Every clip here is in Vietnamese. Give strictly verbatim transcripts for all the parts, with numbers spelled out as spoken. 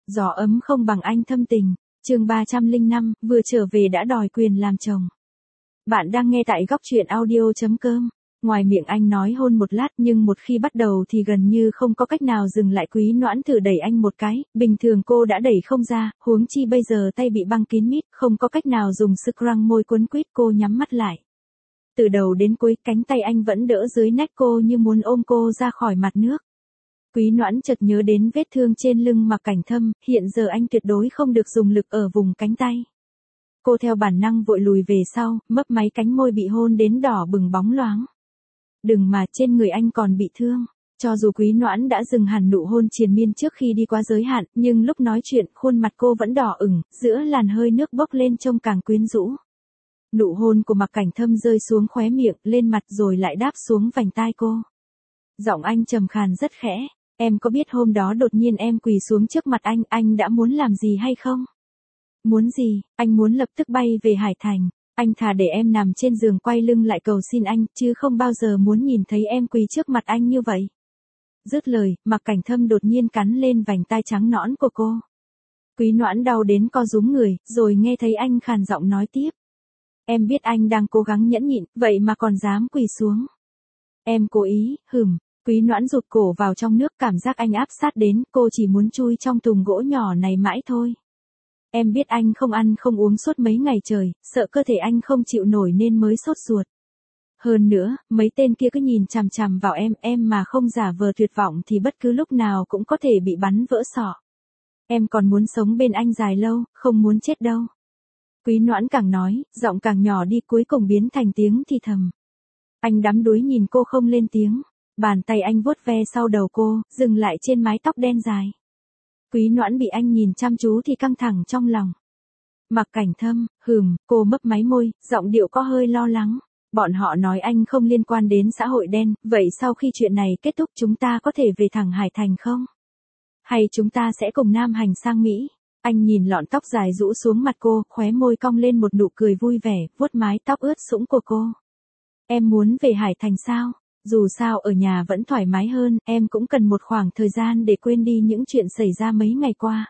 Gió ấm không bằng anh thâm tình. Chương ba trăm lẻ năm, vừa trở về đã đòi quyền làm chồng. Bạn đang nghe tại góc truyện audio chấm com. Ngoài miệng anh nói hôn một lát, nhưng một khi bắt đầu thì gần như không có cách nào dừng lại. Quý Noãn thử đẩy anh một cái, bình thường cô đã đẩy không ra, huống chi bây giờ tay bị băng kín mít, không có cách nào dùng sức răng môi quấn quýt. Cô nhắm mắt lại. Từ đầu đến cuối, cánh tay anh vẫn đỡ dưới nách cô như muốn ôm cô ra khỏi mặt nước. Quý Noãn chợt nhớ đến vết thương trên lưng Mạc Cảnh Thâm, hiện giờ anh tuyệt đối không được dùng lực ở vùng cánh tay. Cô theo bản năng vội lùi về sau, mấp máy cánh môi bị hôn đến đỏ bừng bóng loáng. Đừng mà, trên người anh còn bị thương. Cho dù Quý Noãn đã dừng hẳn nụ hôn triền miên trước khi đi quá giới hạn, nhưng lúc nói chuyện, khuôn mặt cô vẫn đỏ ửng, giữa làn hơi nước bốc lên trông càng quyến rũ. Nụ hôn của Mạc Cảnh Thâm rơi xuống khóe miệng, lên mặt rồi lại đáp xuống vành tai cô. Giọng anh trầm khàn rất khẽ. Em có biết hôm đó đột nhiên em quỳ xuống trước mặt anh, anh đã muốn làm gì hay không? Muốn gì? Anh muốn lập tức bay về Hải Thành. Anh thà để em nằm trên giường quay lưng lại cầu xin anh, chứ không bao giờ muốn nhìn thấy em quỳ trước mặt anh như vậy. Dứt lời, Mạc Cảnh Thâm đột nhiên cắn lên vành tai trắng nõn của cô. Quý Noãn đau đến co rúm người, rồi nghe thấy anh khàn giọng nói tiếp. Em biết anh đang cố gắng nhẫn nhịn, vậy mà còn dám quỳ xuống. Em cố ý, hừm. Quý Noãn rụt cổ vào trong nước, cảm giác anh áp sát đến, cô chỉ muốn chui trong thùng gỗ nhỏ này mãi thôi. Em biết anh không ăn không uống suốt mấy ngày trời, sợ cơ thể anh không chịu nổi nên mới sốt ruột. Hơn nữa, mấy tên kia cứ nhìn chằm chằm vào em, em mà không giả vờ tuyệt vọng thì bất cứ lúc nào cũng có thể bị bắn vỡ sọ. Em còn muốn sống bên anh dài lâu, không muốn chết đâu. Quý Noãn càng nói, giọng càng nhỏ đi, cuối cùng biến thành tiếng thì thầm. Anh đắm đuối nhìn cô không lên tiếng. Bàn tay anh vuốt ve sau đầu cô, dừng lại trên mái tóc đen dài. Quý Noãn bị anh nhìn chăm chú thì căng thẳng trong lòng. Mạc Cảnh Thâm, hừm, cô mấp máy môi, giọng điệu có hơi lo lắng. Bọn họ nói anh không liên quan đến xã hội đen, vậy sau khi chuyện này kết thúc chúng ta có thể về thẳng Hải Thành không? Hay chúng ta sẽ cùng Nam Hành sang Mỹ? Anh nhìn lọn tóc dài rũ xuống mặt cô, khóe môi cong lên một nụ cười vui vẻ, vuốt mái tóc ướt sũng của cô. Em muốn về Hải Thành sao? Dù sao ở nhà vẫn thoải mái hơn, em cũng cần một khoảng thời gian để quên đi những chuyện xảy ra mấy ngày qua.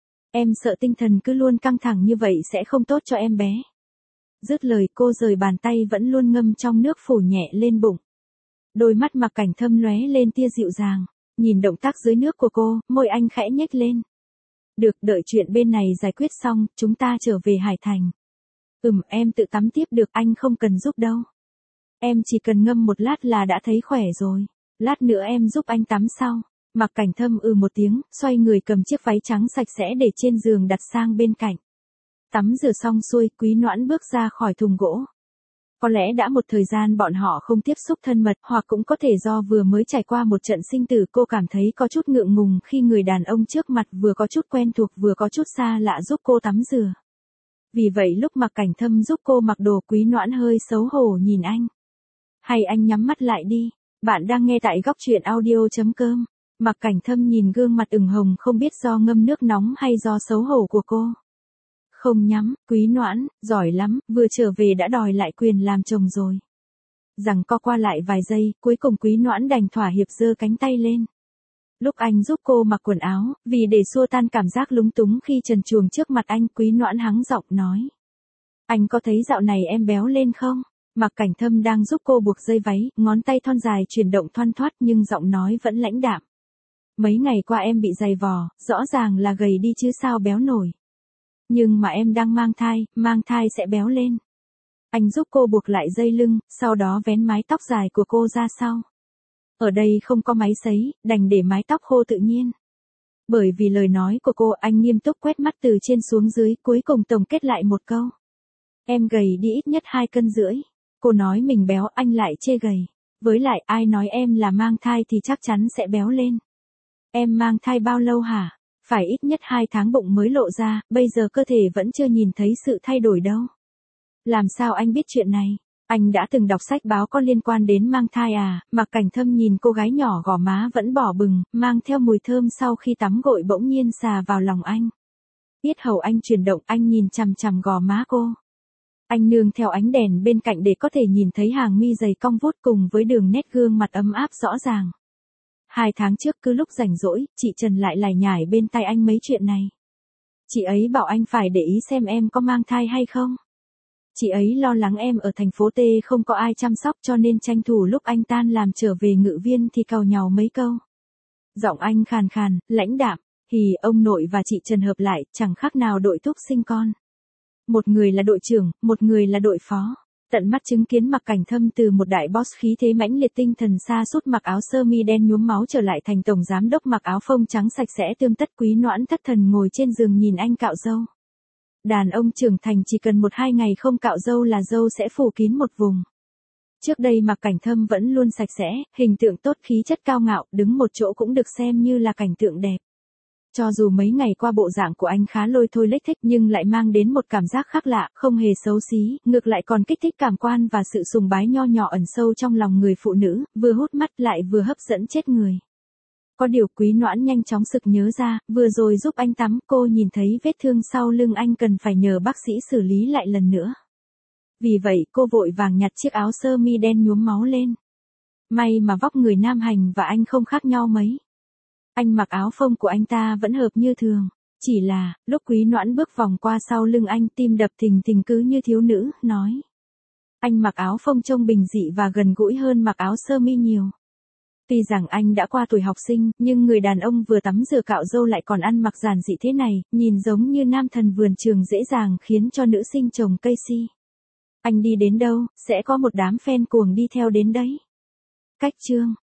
Em sợ tinh thần cứ luôn căng thẳng như vậy sẽ không tốt cho em bé. Dứt lời cô rời bàn tay vẫn luôn ngâm trong nước phủ nhẹ lên bụng. Đôi mắt Mạc Cảnh Thâm lóe lên tia dịu dàng, nhìn động tác dưới nước của cô, môi anh khẽ nhếch lên. Được, đợi chuyện bên này giải quyết xong, chúng ta trở về Hải Thành. Ừm, em tự tắm tiếp được, anh không cần giúp đâu. Em chỉ cần ngâm một lát là đã thấy khỏe rồi. Lát nữa em giúp anh tắm sau. Mạc Cảnh Thâm ừ một tiếng, xoay người cầm chiếc váy trắng sạch sẽ để trên giường đặt sang bên cạnh. Tắm rửa xong xuôi, Quý Noãn bước ra khỏi thùng gỗ. Có lẽ đã một thời gian bọn họ không tiếp xúc thân mật, hoặc cũng có thể do vừa mới trải qua một trận sinh tử, cô cảm thấy có chút ngượng ngùng khi người đàn ông trước mặt vừa có chút quen thuộc vừa có chút xa lạ giúp cô tắm rửa. Vì vậy lúc Mạc Cảnh Thâm giúp cô mặc đồ, Quý Noãn hơi xấu hổ nhìn anh. Hay anh nhắm mắt lại đi. Bạn đang nghe tại góc truyện audio chấm com. Mạc Cảnh Thâm nhìn gương mặt ửng hồng không biết do ngâm nước nóng hay do xấu hổ của cô. Không nhắm, Quý Noãn, giỏi lắm, vừa trở về đã đòi lại quyền làm chồng rồi. Rằng co qua lại vài giây, cuối cùng Quý Noãn đành thỏa hiệp giơ cánh tay lên. Lúc anh giúp cô mặc quần áo, vì để xua tan cảm giác lúng túng khi trần truồng trước mặt anh, Quý Noãn hắng giọng nói. Anh có thấy dạo này em béo lên không? Mạc Cảnh Thâm đang giúp cô buộc dây váy, ngón tay thon dài chuyển động thoăn thoắt nhưng giọng nói vẫn lãnh đạm. Mấy ngày qua em bị dày vò, rõ ràng là gầy đi chứ sao béo nổi. Nhưng mà em đang mang thai, mang thai sẽ béo lên. Anh giúp cô buộc lại dây lưng, sau đó vén mái tóc dài của cô ra sau. Ở đây không có máy sấy, đành để mái tóc khô tự nhiên. Bởi vì lời nói của cô, anh nghiêm túc quét mắt từ trên xuống dưới, cuối cùng tổng kết lại một câu. Em gầy đi ít nhất hai cân rưỡi. Cô nói mình béo, anh lại chê gầy. Với lại ai nói em là mang thai thì chắc chắn sẽ béo lên. Em mang thai bao lâu hả? Phải ít nhất hai tháng bụng mới lộ ra, bây giờ cơ thể vẫn chưa nhìn thấy sự thay đổi đâu. Làm sao anh biết chuyện này? Anh đã từng đọc sách báo có liên quan đến mang thai à? Mạc Cảnh Thâm nhìn cô gái nhỏ gò má vẫn đỏ bừng, mang theo mùi thơm sau khi tắm gội bỗng nhiên xà vào lòng anh. Yết hầu anh chuyển động, anh nhìn chằm chằm gò má cô. Anh nương theo ánh đèn bên cạnh để có thể nhìn thấy hàng mi dày cong vút cùng với đường nét gương mặt ấm áp rõ ràng. Hai tháng trước cứ lúc rảnh rỗi, chị Trần lại lải nhải bên tai anh mấy chuyện này. Chị ấy bảo anh phải để ý xem em có mang thai hay không. Chị ấy lo lắng em ở thành phố T không có ai chăm sóc cho nên tranh thủ lúc anh tan làm trở về Ngự Viên thì càu nhàu mấy câu. Giọng anh khàn khàn, lãnh đạm, thì ông nội và chị Trần hợp lại, chẳng khác nào đội thúc sinh con. Một người là đội trưởng, một người là đội phó. Tận mắt chứng kiến Mạc Cảnh Thâm từ một đại boss khí thế mãnh liệt tinh thần sa sút mặc áo sơ mi đen nhuốm máu trở lại thành tổng giám đốc mặc áo phông trắng sạch sẽ tươm tất. Quý Noãn thất thần ngồi trên giường nhìn anh cạo râu. Đàn ông trưởng thành chỉ cần một hai ngày không cạo râu là râu sẽ phủ kín một vùng. Trước đây Mạc Cảnh Thâm vẫn luôn sạch sẽ, hình tượng tốt, khí chất cao ngạo, đứng một chỗ cũng được xem như là cảnh tượng đẹp. Cho dù mấy ngày qua bộ dạng của anh khá lôi thôi lếch thếch nhưng lại mang đến một cảm giác khác lạ, không hề xấu xí, ngược lại còn kích thích cảm quan và sự sùng bái nho nhỏ ẩn sâu trong lòng người phụ nữ, vừa hút mắt lại vừa hấp dẫn chết người. Có điều Quý Noãn nhanh chóng sực nhớ ra, vừa rồi giúp anh tắm cô nhìn thấy vết thương sau lưng anh cần phải nhờ bác sĩ xử lý lại lần nữa. Vì vậy cô vội vàng nhặt chiếc áo sơ mi đen nhuốm máu lên. May mà vóc người Nam Hành và anh không khác nhau mấy. Anh mặc áo phông của anh ta vẫn hợp như thường. Chỉ là, lúc Quý Noãn bước vòng qua sau lưng anh tim đập thình thình cứ như thiếu nữ, nói. Anh mặc áo phông trông bình dị và gần gũi hơn mặc áo sơ mi nhiều. Tuy rằng anh đã qua tuổi học sinh, nhưng người đàn ông vừa tắm rửa cạo râu lại còn ăn mặc giản dị thế này, nhìn giống như nam thần vườn trường dễ dàng khiến cho nữ sinh trồng cây si. Anh đi đến đâu, sẽ có một đám fan cuồng đi theo đến đấy. Cách chương